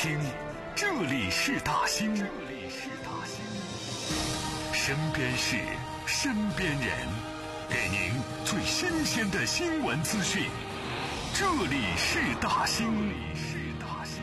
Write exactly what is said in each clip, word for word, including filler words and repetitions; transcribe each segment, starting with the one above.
听，这里是大兴，这里是大兴，身边事，身边人，给您最新鲜的新闻资讯。这里是大兴，这里是大兴。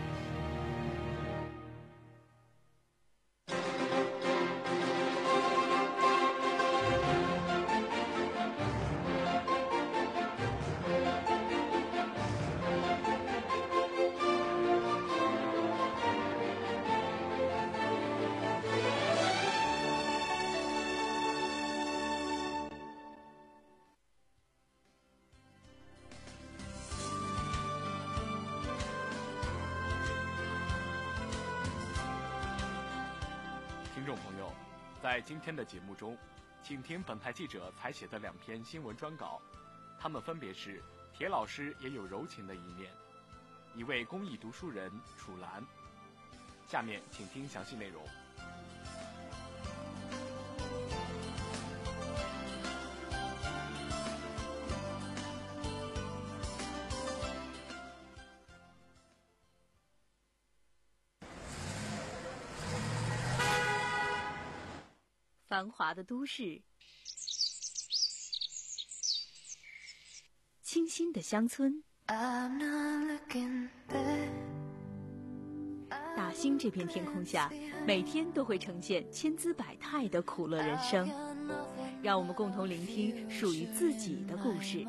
听众朋友，在今天的节目中，请听本台记者采写的两篇新闻专稿，他们分别是铁老师也有柔情的一面，一位公益读书人楚岚。下面请听详细内容。 繁华的都市，清新的乡村，大兴这片天空下，每天都会呈现千姿百态的苦乐人生。让我们共同聆听属于自己的故事。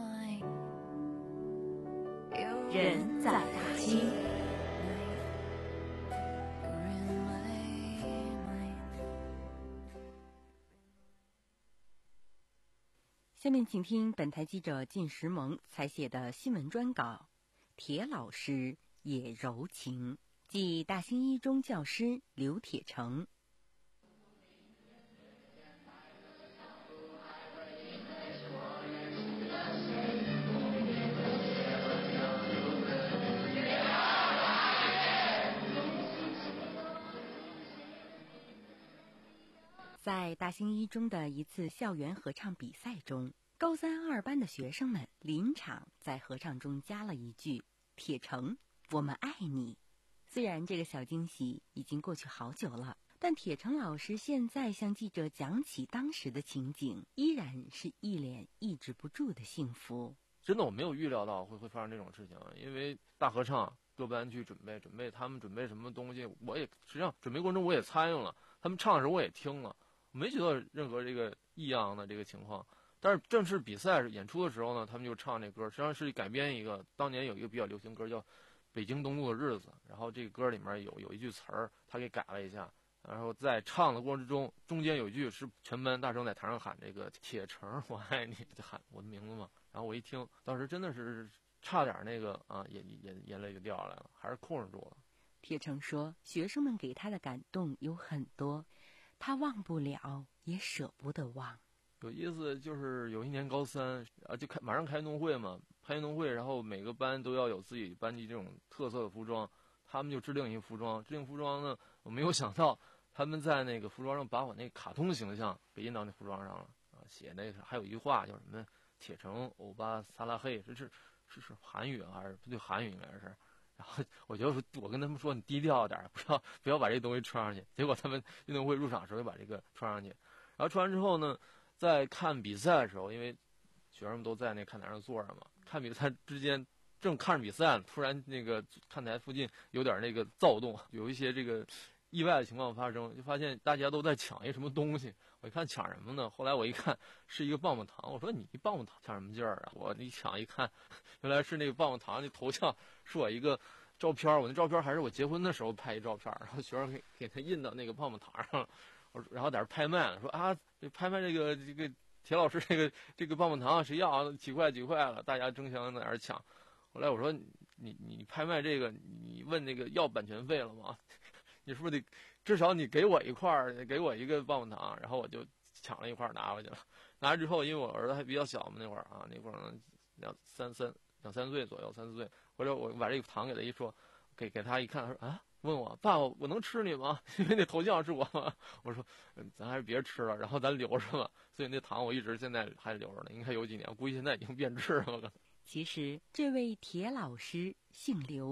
人在大兴。 下面请听本台记者靳石萌采写的新闻专稿，铁老师也柔情，即大兴一中教师刘铁成。在大兴一中的一次校园合唱比赛中，高三二班的学生们临场在合唱中加了一句“铁成，我们爱你”。虽然这个小惊喜已经过去好久了，但铁成老师现在向记者讲起当时的情景，依然是一脸抑制不住的幸福。 真的，我没有预料到会会发生这种事情，因为大合唱各班去准备准备他们准备什么东西，我也实际上准备过程中我也参与了，他们唱的时候我也听了，没觉得任何这个异样的这个情况。但是正式比赛演出的时候呢，他们就唱这歌，实际上是改编一个当年有一个比较流行歌叫《北京东路的日子》，然后这个歌里面有有一句词儿他给改了一下，然后在唱的过程之中，中间有一句是全班大声在台上喊这个“铁成我爱你”，就喊我的名字嘛。然后我一听，当时真的是差点那个啊眼眼眼泪就掉下来了，还是控制住了。 铁成说，学生们给他的感动有很多，他忘不了，也舍不得忘。 有意思，就是有一年高三啊，就开马上开运动会嘛，开运动会，然后每个班都要有自己班级这种特色的服装，他们就制定一服装，制定服装呢，我没有想到他们在那个服装上把我那个卡通形象给印到那服装上了啊，写那个还有一句话叫什么“铁成欧巴萨拉黑”，这是是是韩语还是不对？韩语应该是。然后我就我跟他们说，你低调点，不要不要把这东西穿上去。结果他们运动会入场的时候就把这个穿上去，然后穿完之后呢，在看比赛的时候，因为学生们都在那看台上坐着嘛，看比赛之间正看着比赛，突然那个看台附近有点那个躁动，有一些这个意外的情况发生，就发现大家都在抢一什么东西。我一看抢什么呢？后来我一看是一个棒棒糖，我说你一棒棒糖抢什么劲儿啊？我一抢一看，原来是那个棒棒糖那头像是我一个照片，我那照片还是我结婚的时候拍一照片，然后学生给给他印到那个棒棒糖上了。然后在这拍卖了，说啊，拍卖这个这个铁老师这个这个棒棒糖谁要啊？几块几块了，大家争相在那儿抢。后来我说你你拍卖这个，你问那个要版权费了吗？你是不是得至少你给我一块，给我一个棒棒糖？然后我就抢了一块拿回去了。拿回之后，因为我儿子还比较小嘛，那会儿啊，那会儿两三三两三岁左右，三四岁。或者我把这个糖给他一说，给给他一看，他说啊。问我爸，我能吃你吗？因为那头像是我嘛。我说，嗯，咱还是别吃了，然后咱留着吧。所以那糖我一直现在还留着呢，应该有几年，估计现在已经变质了。 其实这位铁老师姓刘，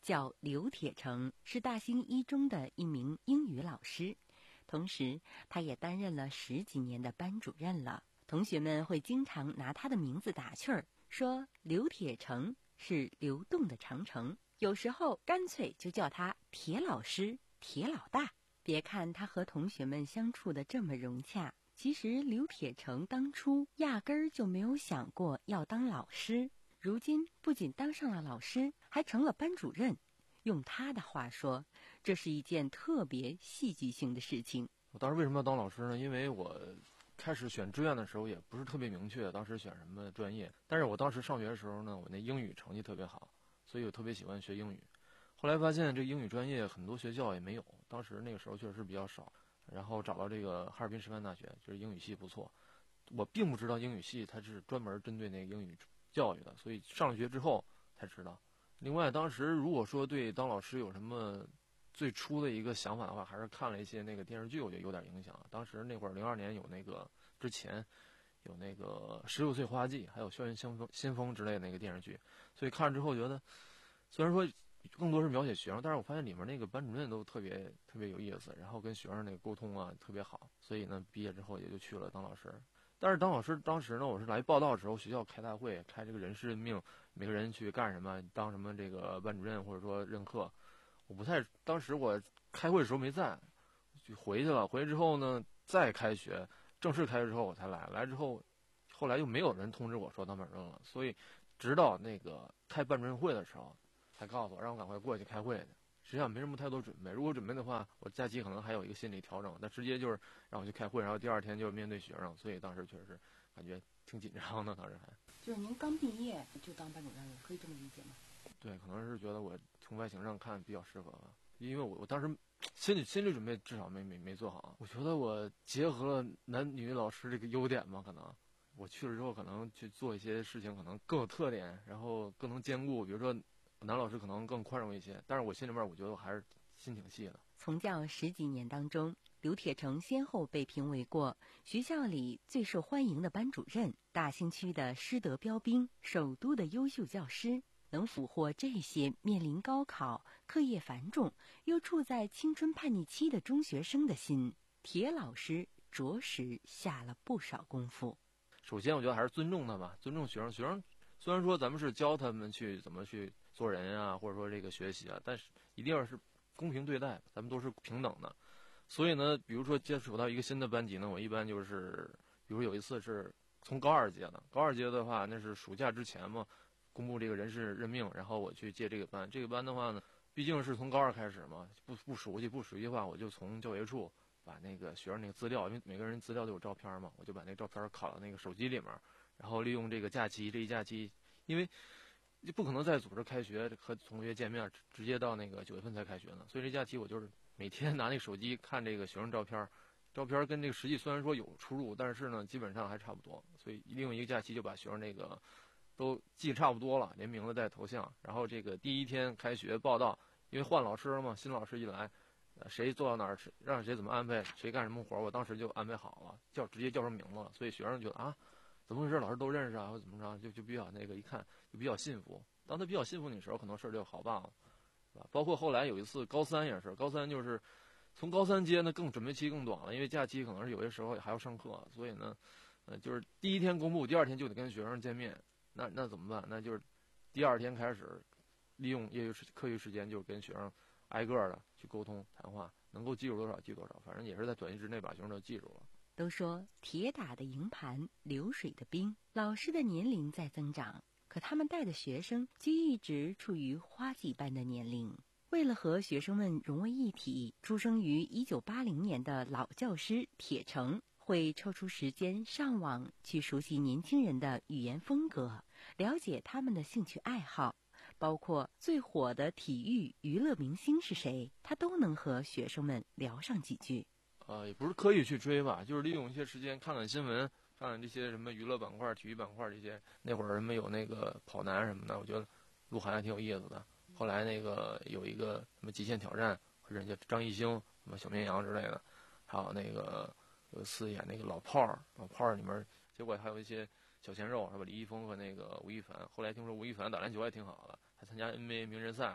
叫刘铁成，是大兴一中的一名英语老师，同时他也担任了十几年的班主任了。同学们会经常拿他的名字打趣儿，说刘铁成是流动的长城，有时候干脆就叫他铁老师、铁老大。别看他和同学们相处的这么融洽，其实刘铁成当初压根儿就没有想过要当老师，如今不仅当上了老师，还成了班主任。用他的话说，这是一件特别戏剧性的事情。 我当时为什么要当老师呢？因为我开始选志愿的时候也不是特别明确，当时选什么专业。但是我当时上学的时候呢，我那英语成绩特别好，所以我特别喜欢学英语。后来发现这英语专业很多学校也没有，当时那个时候确实比较少。然后找到这个哈尔滨师范大学，就是英语系不错。我并不知道英语系它是专门针对那个英语教育的，所以上了学之后才知道。另外，当时如果说对当老师有什么最初的一个想法的话，还是看了一些那个电视剧，我觉得有点影响。当时那会儿零二年有那个之前有那个十六岁花季，还有校园先锋先锋之类的那个电视剧，所以看了之后觉得，虽然说更多是描写学生，但是我发现里面那个班主任都特别特别有意思，然后跟学生那个沟通啊特别好，所以呢毕业之后也就去了当老师。但是当老师当时呢，我是来报道的时候，学校开大会，开这个人事任命，每个人去干什么，当什么这个班主任或者说任课，我不太，当时我开会的时候没在，就回去了。回去之后呢，再开学，正式开学之后我才来，来之后，后来又没有人通知我说当班主任了，所以直到那个开班主任会的时候。才告诉我让我赶快过去开会去，实际上没什么太多准备。如果准备的话，我假期可能还有一个心理调整，但直接就是让我去开会，然后第二天就面对学生，所以当时确实是感觉挺紧张的。当时还就是您刚毕业就当班主任了，可以这么理解吗？ 对，可能是觉得我从外形上看比较适合吧，因为我我当时心理心理准备至少没没没做好。我觉得我结合了男女老师这个优点嘛，可能我去了之后可能去做一些事情可能更有特点，然后更能兼顾，比如说。男老师可能更宽容一些，但是我心里面我觉得我还是心挺细的。 从教十几年当中，刘铁成先后被评为过学校里最受欢迎的班主任、大兴区的师德标兵、首都的优秀教师，能俘获这些面临高考、课业繁重又处在青春叛逆期的中学生的心，铁老师着实下了不少功夫。 首先，我觉得还是尊重他吧，尊重学生。学生虽然说咱们是教他们去怎么去做人啊，或者说这个学习啊，但是一定要是公平对待，咱们都是平等的。所以呢，比如说接触到一个新的班级呢，我一般就是，比如有一次是从高二届的，高二届的话，那是暑假之前嘛，公布这个人事任命，然后我去接这个班。这个班的话呢，毕竟是从高二开始嘛，不不熟悉不熟悉的话，我就从教学处把那个学生那个资料，因为每个人资料都有照片嘛，我就把那个照片拷到那个手机里面，然后利用这个假期，这一假期，因为就不可能再组织开学和同学见面，直接到那个九月份才开学呢。所以这假期我就是每天拿那个手机看这个学生照片，照片跟这个实际虽然说有出入，但是呢基本上还差不多。所以利用一个假期就把学生那个都记差不多了，连名字带头像。然后这个第一天开学报到，因为换老师了嘛，新老师一来，呃，谁坐到哪儿，让谁怎么安排，谁干什么活，我当时就安排好了，叫直接叫上名字了。所以学生觉得啊。怎么回事？老师都认识啊，或怎么着，就就比较那个，一看就比较信服。当他比较信服你的时候，可能事儿就好办了，是吧？包括后来有一次高三也是，高三就是从高三接呢，更准备期更短了，因为假期可能是有些时候还要上课，所以呢，呃，就是第一天公布，第二天就得跟学生见面，那那怎么办？那就是第二天开始利用业余时课余时间，就跟学生挨个的去沟通谈话，能够记住多少记多少，反正也是在短期之内把学生都记住了。 都说铁打的营盘流水的兵，老师的年龄在增长，可他们带的学生却一直处于花季般的年龄。为了和学生们融为一体，出生于一九八零年的老教师铁成会抽出时间上网去熟悉年轻人的语言风格，了解他们的兴趣爱好，包括最火的体育娱乐明星是谁，他都能和学生们聊上几句。 呃，也不是刻意去追吧，就是利用一些时间看看新闻，看看这些什么娱乐板块、体育板块这些。那会儿人们有那个跑男什么的，我觉得鹿晗还挺有意思的。后来那个有一个什么极限挑战，人家张艺兴、什么小绵羊之类的，还有那个有一次演那个老炮儿，老炮儿里面，结果还有一些小鲜肉，是吧？李易峰和那个吴亦凡。后来听说吴亦凡打篮球还挺好的，还参加 N B A 名人赛了。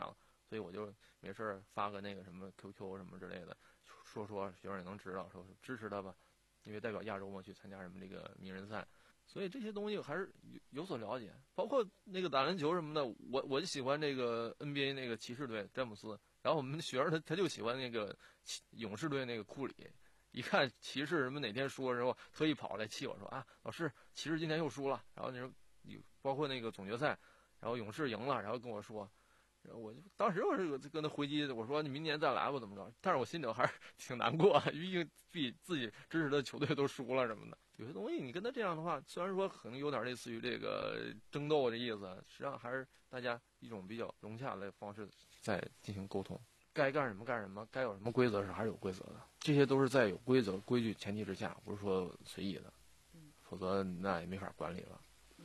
所以我就没事儿发个那个什么 Q Q 什么之类的，说说学生也能知道，说支持他吧，因为代表亚洲嘛去参加什么这个名人赛，所以这些东西还是有有所了解。包括那个打篮球什么的，我我就喜欢这个 N B A 那个骑士队詹姆斯，然后我们学生他他就喜欢那个勇士队那个库里。一看骑士什么哪天输的时候，特意跑来气我说啊，老师，骑士今天又输了。然后那时候包括那个总决赛，然后勇士赢了，然后跟我说，然后我就当时我是跟他回击，我说你明年再来吧，怎么着？但是我心里头还是挺难过，毕竟比自己支持的球队都输了什么的。有些东西你跟他这样的话，虽然说可能有点类似于这个争斗的意思，实际上还是大家一种比较融洽的方式在进行沟通。该干什么干什么，该有什么规则是还是有规则的，这些都是在有规则规矩前提之下，不是说随意的，否则那也没法管理了。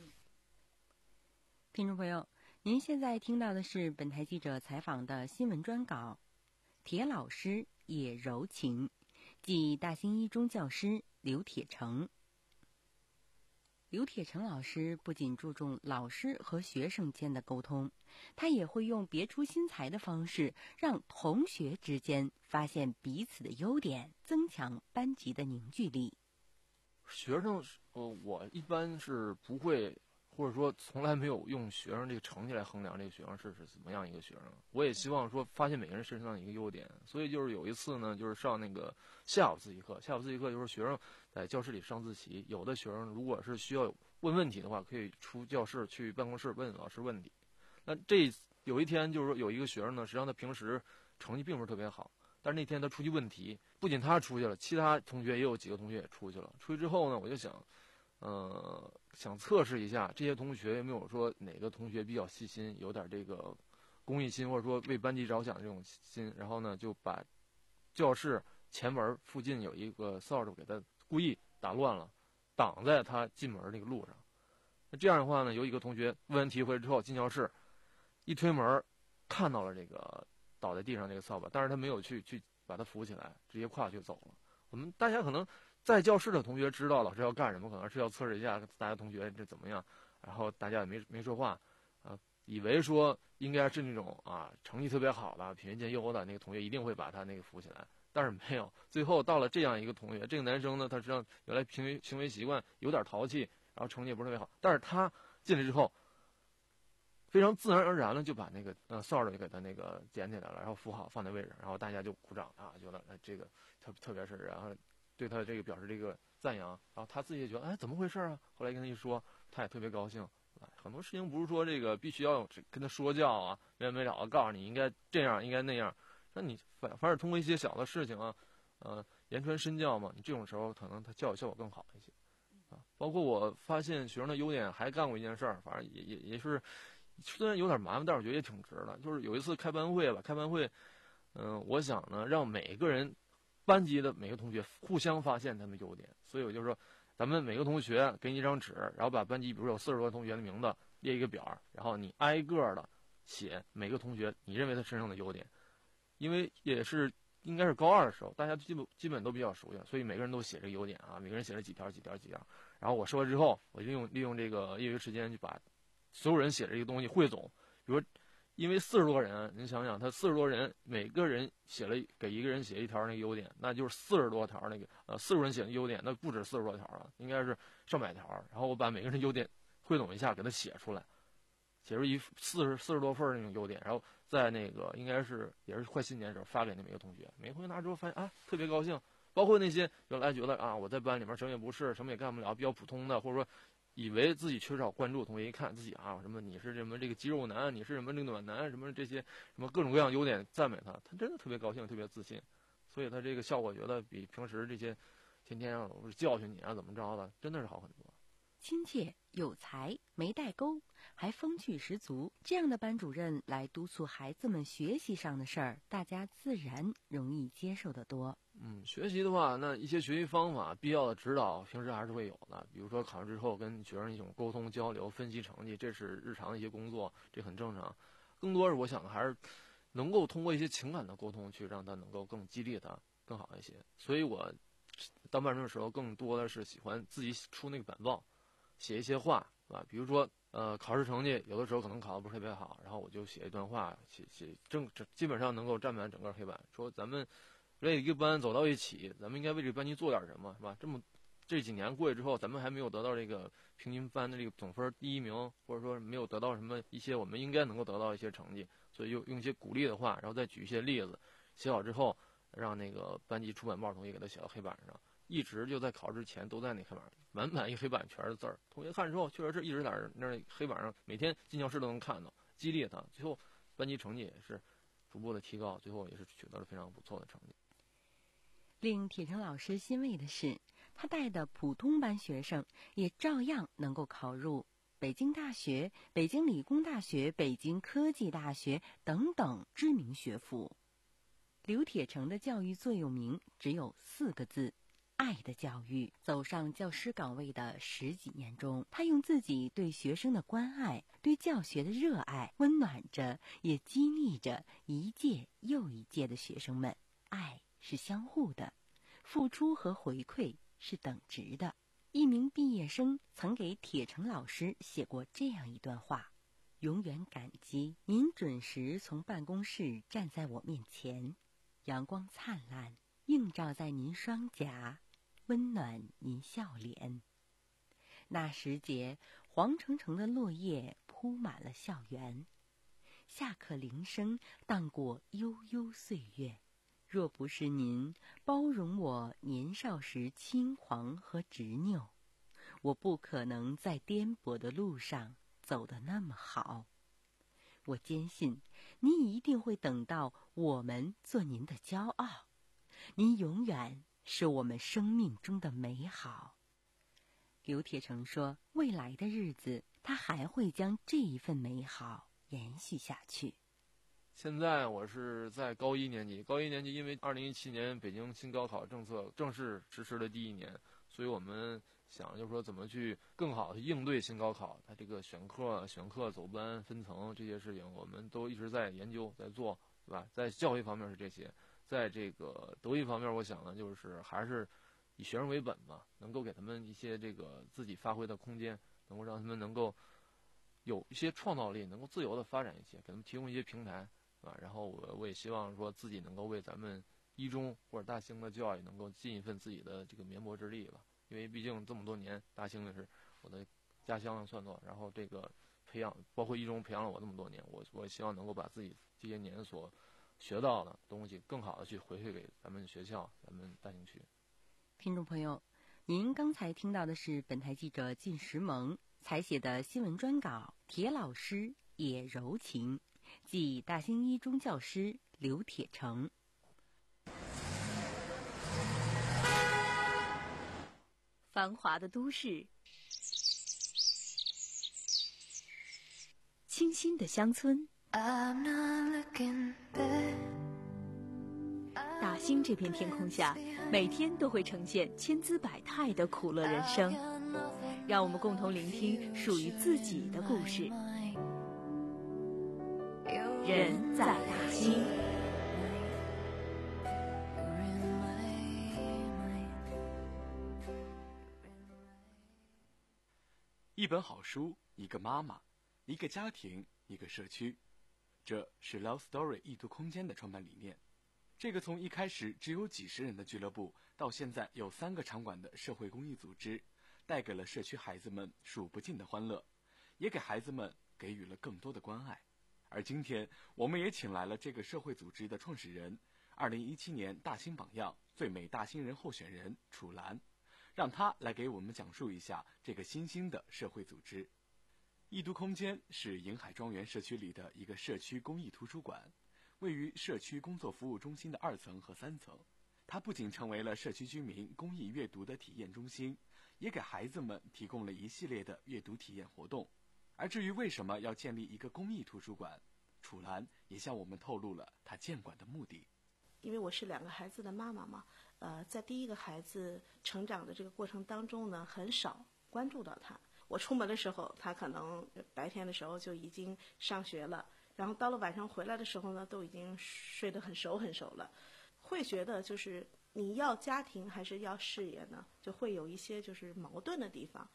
听众朋友，您现在听到的是本台记者采访的新闻专稿，铁老师也柔情，即大兴一中教师刘铁成。刘铁成老师不仅注重老师和学生间的沟通，他也会用别出心裁的方式，让同学之间发现彼此的优点，增强班级的凝聚力。 学生，呃，我一般是不会，或者说从来没有用学生这个成绩来衡量这个学生是是怎么样一个学生。我也希望说发现每个人身上的一个优点。所以就是有一次呢，就是上那个下午自习课，下午自习课就是学生在教室里上自习，有的学生如果是需要问问题的话，可以出教室去办公室问老师问题。那这有一天就是说有一个学生呢，实际上他平时成绩并不是特别好，但是那天他出去问题，不仅他出去了，其他同学也有几个同学也出去了。出去之后呢，我就想，呃，想测试一下这些同学有没有说哪个同学比较细心，有点这个公益心，或者说为班级着想这种心。然后呢，就把教室前门附近有一个扫帚给他故意打乱了，挡在他进门那个路上。那这样的话呢，有一个同学问完题回来之后进教室，一推门看到了这个倒在地上这个扫把，但是他没有去去把它扶起来，直接跨去走了。我们大家可能在教室的同学知道老师要干什么，可能是要测试一下大家同学这怎么样，然后大家也没没说话，啊，以为说应该是那种啊成绩特别好的、品学兼优的那个同学一定会把他那个扶起来，但是没有。最后到了这样一个同学，这个男生呢，他实际上原来行为行为习惯有点淘气，然后成绩也不是特别好，但是他进来之后，非常自然而然的就把那个呃扫帚就给他那个捡起来了，然后扶好放在位置，然后大家就鼓掌啊，觉得哎这个特特别是然后对他这个表示这个赞扬，然后他自己也觉得哎怎么回事啊？后来跟他一说，他也特别高兴。很多事情不是说这个必须要跟他说教啊，没完没了的告诉你应该这样应该那样，那你反反而通过一些小的事情啊，呃言传身教嘛，你这种时候可能他教育效果更好一些啊。包括我发现学生的优点，还干过一件事儿，反正也也也是。虽然有点麻烦，但是我觉得也挺值的。就是有一次开班会吧，开班会，嗯、呃，我想呢，让每个人班级的每个同学互相发现他们优点。所以我就说，咱们每个同学给你一张纸，然后把班级，比如有四十多个同学的名字列一个表，然后你挨个的写每个同学你认为他身上的优点。因为也是应该是高二的时候，大家基本基本都比较熟悉，所以每个人都写这个优点啊，每个人写了几条几条几条。然后我说了之后，我利用利用这个业余时间去把所有人写的这个东西汇总，比如因为四十多人，您想想，他四十多人，每个人写了给一个人写一条那个优点，那就是四十多条那个呃四十人写的优点，那不止四十多条了，应该是上百条。然后我把每个人优点汇总一下，给他写出来，写出一四十四十多份那种优点，然后在那个应该是也是快新年的时候发给那每个同学，每个同学拿之后发现啊特别高兴，包括那些原来觉得啊我在班里面什么也不是，什么也干不了，比较普通的，或者说以为自己缺少关注，同学一看自己啊什么你是什么这个肌肉男，你是什么这个暖男，什么这些什么各种各样优点赞美他，他真的特别高兴，特别自信，所以他这个效果觉得比平时这些天天让我教训你啊怎么着的，真的是好很多。 亲切有才没代沟，还风趣十足，这样的班主任来督促孩子们学习上的事儿，大家自然容易接受得多。 嗯，学习的话，那一些学习方法必要的指导，平时还是会有的。比如说考试之后跟学生一种沟通交流、分析成绩，这是日常的一些工作，这很正常。更多是我想还是能够通过一些情感的沟通，去让他能够更激励他更好一些。所以我当班主任的时候，更多的是喜欢自己出那个板报，写一些话， 是吧？比如说呃考试成绩有的时候可能考得不是特别好，然后我就写一段话，写写正基本上能够占满整个黑板，说咱们为一个班走到一起，咱们应该为这个班级做点什么，是吧？这么这几年过去之后，咱们还没有得到这个平均班的这个总分第一名，或者说没有得到什么一些我们应该能够得到一些成绩，所以用用一些鼓励的话，然后再举一些例子，写好之后，让那个班级出版报同学给他写到黑板上，一直就在考试前都在那黑板上，满满一黑板全是字儿。同学看之后，确实是一直在那黑板上，每天进教室都能看到，激励他。最后班级成绩也是逐步的提高，最后也是取得了非常不错的成绩。 令铁成老师欣慰的是，他带的普通班学生也照样能够考入北京大学、北京理工大学、北京科技大学等等知名学府。刘铁成的教育座右铭只有四个字：爱的教育。走上教师岗位的十几年中，他用自己对学生的关爱、对教学的热爱，温暖着也激励着一届又一届的学生们。爱是相互的，付出和回馈是等值的。一名毕业生曾给铁成老师写过这样一段话：永远感激您准时从办公室站在我面前，阳光灿烂映照在您双颊，温暖您笑脸。那时节，黄澄澄的落叶铺满了校园，下课铃声荡过悠悠岁月。若不是您包容我年少时轻狂和执拗，我不可能在颠簸的路上走得那么好。我坚信您一定会等到我们做您的骄傲，您永远是我们生命中的美好。刘铁成说，未来的日子他还会将这一份美好延续下去。 现在我是在高一年级，高一年级因为二零一七年北京新高考政策正式实施的第一年，所以我们想就是说怎么去更好的应对新高考，它这个选课、选课走班、分层这些事情，我们都一直在研究在做，对吧？在教育方面是这些，在这个德育方面，我想呢就是还是以学生为本吧，能够给他们一些这个自己发挥的空间，能够让他们能够有一些创造力，能够自由的发展一些，给他们提供一些平台。啊，然后我我也希望说自己能够为咱们一中或者大兴的教育能够尽一份自己的这个绵薄之力吧，因为毕竟这么多年，大兴也是我的家乡算作，然后这个培养包括一中培养了我那么多年，我我也希望能够把自己这些年所学到的东西更好的去回馈给咱们学校、咱们大兴区。 听众朋友，您刚才听到的是本台记者靳石萌采写的新闻专稿《铁老师也柔情》。即大兴一中教师刘铁成。 繁华的都市，清新的乡村，大兴这片天空下，每天都会呈现千姿百态的苦乐人生。让我们共同聆听属于自己的故事。人在大兴。 一本好书，一个妈妈，一个家庭，一个社区，这是 Love Story 易读空间的创办理念。这个从一开始只有几十人的俱乐部，到现在有三个场馆的社会公益组织，带给了社区孩子们数不尽的欢乐，也给孩子们给予了更多的关爱。而今天，我们也请来了这个社会组织的创始人，二零一七年大兴榜样最美大兴人候选人楚岚，让他来给我们讲述一下这个新兴的社会组织。易读空间是银海庄园社区里的一个社区公益图书馆，位于社区工作服务中心的二层和三层。它不仅成为了社区居民公益阅读的体验中心，也给孩子们提供了一系列的阅读体验活动。而至于为什么要建立一个公益图书馆，楚岚也向我们透露了她建馆的目的。 因为我是两个孩子的妈妈嘛，呃，在第一个孩子成长的这个过程当中呢，很少关注到他。我出门的时候，他可能白天的时候就已经上学了，然后到了晚上回来的时候呢，都已经睡得很熟很熟了。会觉得就是你要家庭还是要事业呢，就会有一些就是矛盾的地方。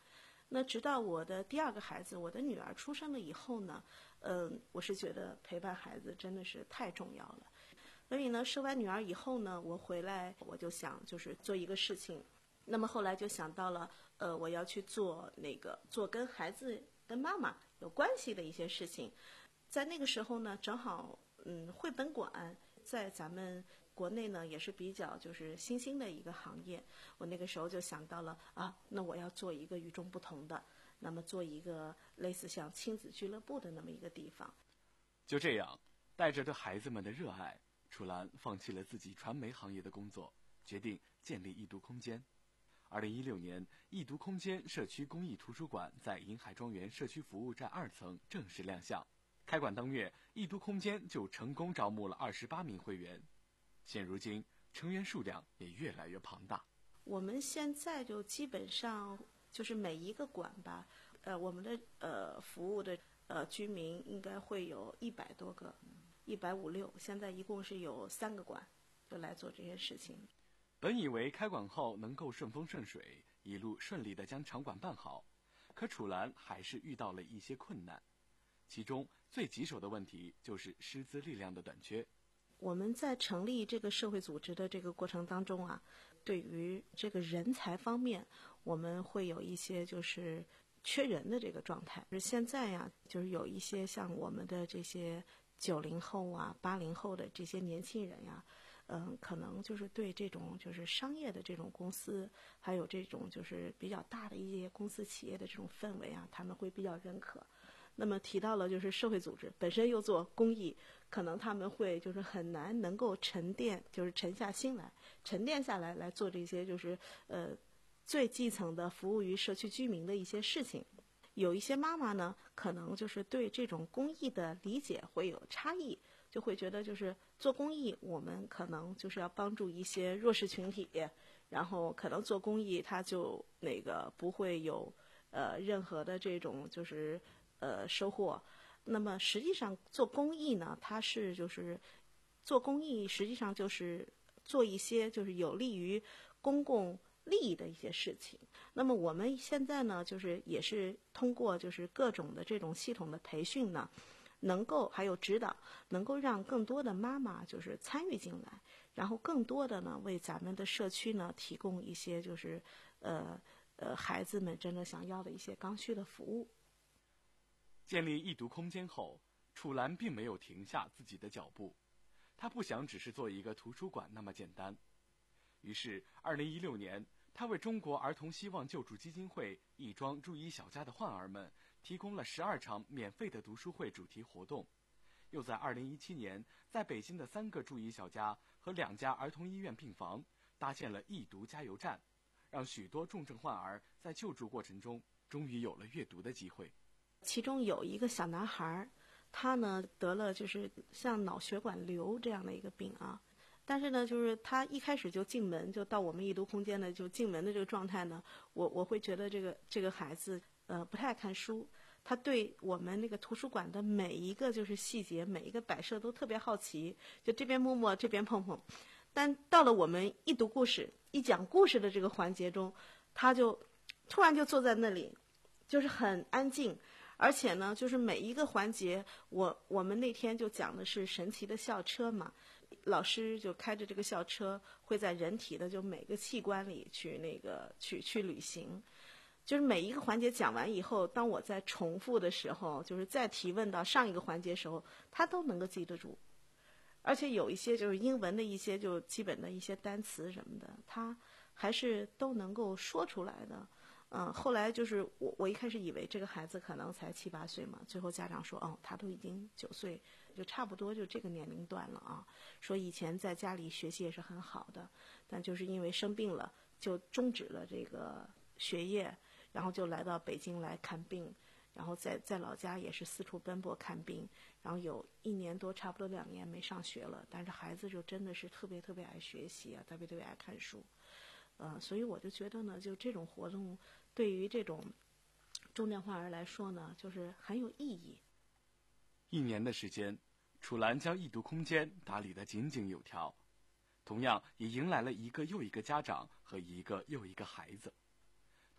那直到我的第二个孩子，我的女儿出生了以后呢，嗯，我是觉得陪伴孩子真的是太重要了。所以呢，生完女儿以后呢，我回来我就想就是做一个事情，那么后来就想到了，呃，我要去做那个做跟孩子跟妈妈有关系的一些事情。在那个时候呢，正好嗯，绘本馆在咱们国内呢也是比较就是新兴的一个行业。我那个时候就想到了啊，那我要做一个与众不同的，那么做一个类似像亲子俱乐部的那么一个地方。 就这样，带着对孩子们的热爱，楚岚放弃了自己传媒行业的工作，决定建立易读空间。二零一六年，易读空间社区公益图书馆在银海庄园社区服务站二层正式亮相。开馆当月，易读空间就成功招募了二十八名会员，现如今成员数量也越来越庞大。 我们现在就基本上就是每一个馆吧，呃，我们的呃服务的呃居民应该会有一百多个，一百五六。现在一共是有三个馆，就来做这些事情。 本以为开馆后能够顺风顺水，一路顺利地将场馆办好，可楚岚还是遇到了一些困难。其中最棘手的问题就是师资力量的短缺。 我们在成立这个社会组织的这个过程当中啊，对于这个人才方面，我们会有一些就是缺人的这个状态。现在呀、啊，就是有一些像我们的这些九零后啊、八零后的这些年轻人呀、啊，嗯，可能就是对这种就是商业的这种公司，还有这种就是比较大的一些公司企业的这种氛围啊，他们会比较认可。那么提到了就是社会组织本身又做公益，可能他们会就是很难能够沉淀，就是沉下心来，沉淀下来来做这些就是呃最基层的服务于社区居民的一些事情。有一些妈妈呢，可能就是对这种公益的理解会有差异，就会觉得就是做公益，我们可能就是要帮助一些弱势群体，然后可能做公益它就那个不会有呃任何的这种就是呃收获。那么实际上做公益呢，它是就是做公益实际上就是做一些就是有利于公共利益的一些事情。那么我们现在呢，就是也是通过就是各种的这种系统的培训呢，能够还有指导，能够让更多的妈妈就是参与进来，然后更多的呢为咱们的社区呢提供一些就是呃呃孩子们真的想要的一些刚需的服务。 建立易读空间后，楚岚并没有停下自己的脚步，她不想只是做一个图书馆那么简单。于是二零一六年，她为中国儿童希望救助基金会亦庄注医小家的患儿们提供了十二场免费的读书会主题活动，又在二零一七年在北京的三个注医小家和两家儿童医院病房搭建了易读加油站，让许多重症患儿在救助过程中终于有了阅读的机会。 其中有一个小男孩，他呢得了就是像脑血管瘤这样的一个病啊，但是呢就是他一开始就进门就到我们易读空间的就进门的这个状态呢，我我会觉得这个这个孩子呃不太爱看书，他对我们那个图书馆的每一个就是细节每一个摆设都特别好奇，就这边摸摸这边碰碰。但到了我们一读故事一讲故事的这个环节中，他就突然就坐在那里，就是很安静。而且呢，就是每一个环节，我我们那天就讲的是神奇的校车嘛，老师就开着这个校车，会在人体的就每个器官里去那个去去旅行。就是每一个环节讲完以后，当我在重复的时候，就是再提问到上一个环节的时候，他都能够记得住。而且有一些就是英文的一些就基本的一些单词什么的，他还是都能够说出来的。嗯，后来就是我，我一开始以为这个孩子可能才七八岁嘛，最后家长说，哦，他都已经九岁，就差不多就这个年龄段了啊。说以前在家里学习也是很好的，但就是因为生病了，就终止了这个学业，然后就来到北京来看病，然后在在老家也是四处奔波看病，然后有一年多，差不多两年没上学了。但是孩子就真的是特别特别爱学习啊，特别特别爱看书。呃，所以我就觉得呢，就这种活动对于这种重症患儿来说呢，就是很有意义。 一年的时间，楚岚将易读空间打理得井井有条，同样也迎来了一个又一个家长和一个又一个孩子。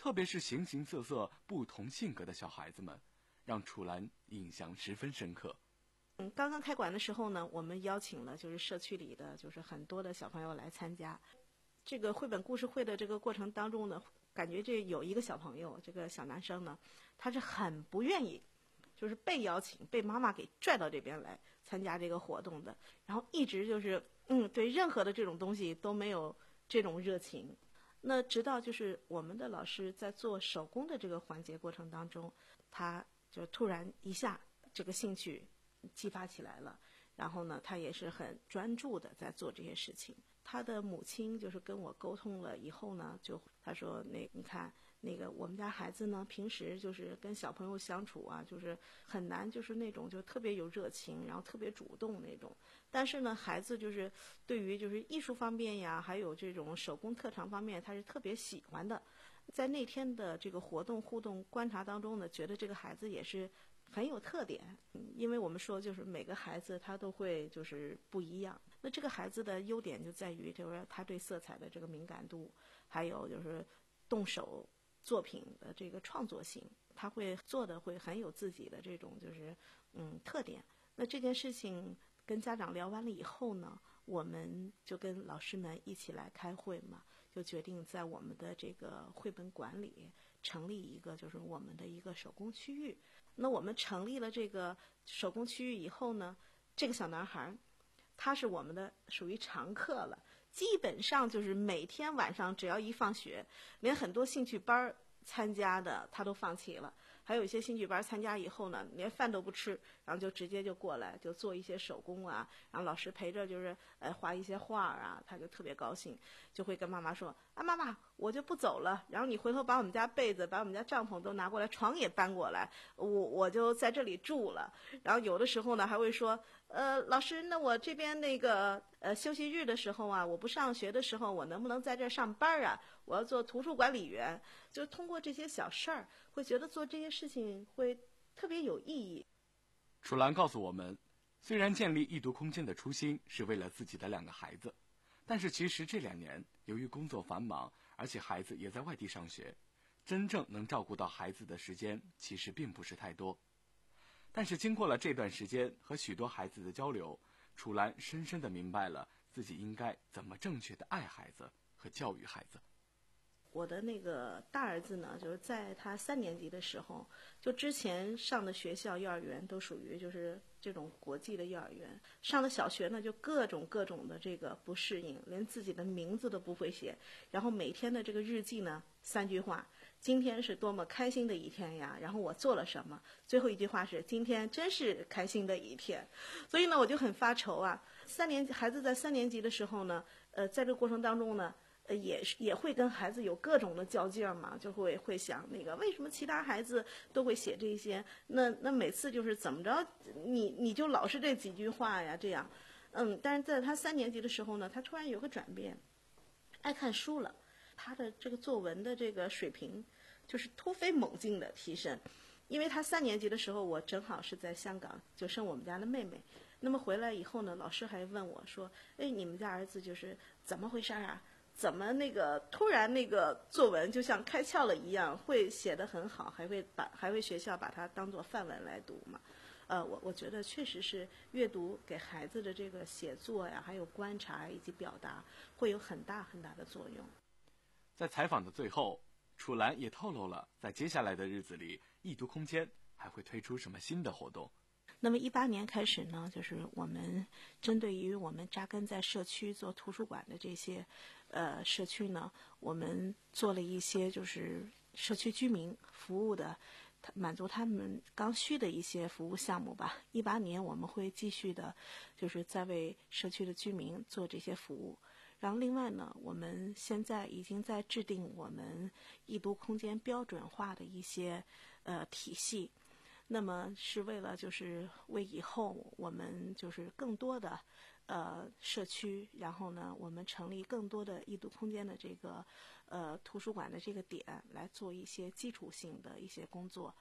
特别是形形色色、不同性格的小孩子们，让楚岚印象十分深刻。 嗯，刚刚开馆的时候呢，我们邀请了就是社区里的就是很多的小朋友来参加。这个绘本故事会的这个过程当中呢，感觉这有一个小朋友，这个小男生呢，他是很不愿意，就是被邀请，被妈妈给拽到这边来参加这个活动的，然后一直就是嗯，对任何的这种东西都没有这种热情。那直到就是我们的老师在做手工的这个环节过程当中，他就突然一下这个兴趣激发起来了，然后呢，他也是很专注的在做这些事情。他的母亲就是跟我沟通了以后呢，就他说那你看那个我们家孩子呢，平时就是跟小朋友相处啊，就是很难，就是那种就特别有热情，然后特别主动那种。但是呢，孩子就是对于就是艺术方面呀，还有这种手工特长方面，他是特别喜欢的。在那天的这个活动互动观察当中呢，觉得这个孩子也是很有特点，因为我们说就是每个孩子他都会就是不一样。那这个孩子的优点就在于就是他对色彩的这个敏感度，还有就是动手作品的这个创作性，他会做的会很有自己的这种就是嗯特点。那这件事情跟家长聊完了以后呢，我们就跟老师们一起来开会嘛，就决定在我们的这个绘本馆里成立一个就是我们的一个手工区域。那我们成立了这个手工区域以后呢，这个小男孩他是我们的属于常客了，基本上就是每天晚上只要一放学，连很多兴趣班参加的他都放弃了，还有一些兴趣班参加以后呢，连饭都不吃，然后就直接就过来就做一些手工啊，然后老师陪着就是呃画一些画啊，他就特别高兴，就会跟妈妈说啊妈妈我就不走了，然后你回头把我们家被子把我们家帐篷都拿过来，床也搬过来，我我就在这里住了。然后有的时候呢还会说呃老师那我这边那个呃休息日的时候啊，我不上学的时候我能不能在这儿上班啊，我要做图书管理员。就通过这些小事儿会觉得做这些事情会特别有意义。 楚岚告诉我们，虽然建立易读空间的初心是为了自己的两个孩子，但是其实这两年由于工作繁忙，而且孩子也在外地上学，真正能照顾到孩子的时间其实并不是太多。但是经过了这段时间和许多孩子的交流，楚岚深深地明白了自己应该怎么正确地爱孩子和教育孩子。 我的那个大儿子呢，就是在他三年级的时候，就之前上的学校幼儿园都属于就是这种国际的幼儿园，上了小学呢就各种各种的这个不适应，连自己的名字都不会写，然后每天的这个日记呢三句话，今天是多么开心的一天呀，然后我做了什么，最后一句话是今天真是开心的一天。所以呢我就很发愁啊，三年级孩子在三年级的时候呢，呃在这个过程当中呢呃，也是也会跟孩子有各种的较劲儿嘛，就会会想那个为什么其他孩子都会写这些，那那每次就是怎么着，你你就老是这几句话呀，这样，嗯，但是在他三年级的时候呢，他突然有个转变，爱看书了，他的这个作文的这个水平就是突飞猛进的提升。因为他三年级的时候，我正好是在香港就生我们家的妹妹，那么回来以后呢，老师还问我说，哎，你们家儿子就是怎么回事啊？怎么那个突然那个作文就像开窍了一样，会写得很好，还会把还会学校把它当作范文来读嘛？呃，我我觉得确实是阅读给孩子的这个写作呀，还有观察以及表达，会有很大很大的作用。 在采访的最后，楚岚也透露了在接下来的日子里，易读空间还会推出什么新的活动。 那么一八年开始呢，就是我们针对于我们扎根在社区做图书馆的这些呃社区呢，我们做了一些就是社区居民服务的，满足他们刚需的一些服务项目吧。一八年我们会继续的，就是在为社区的居民做这些服务。然后另外呢，我们现在已经在制定我们易读空间标准化的一些呃体系。那么是为了就是为以后我们就是更多的呃社区，然后呢我们成立更多的易读空间的这个呃图书馆的这个点来做一些基础性的一些工作。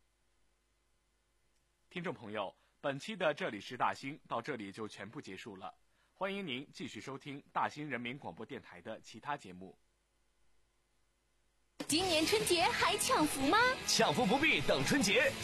听众朋友，本期的这里是大兴到这里就全部结束了，欢迎您继续收听大兴人民广播电台的其他节目。 今年春节还抢福吗？ 抢福不必等春节。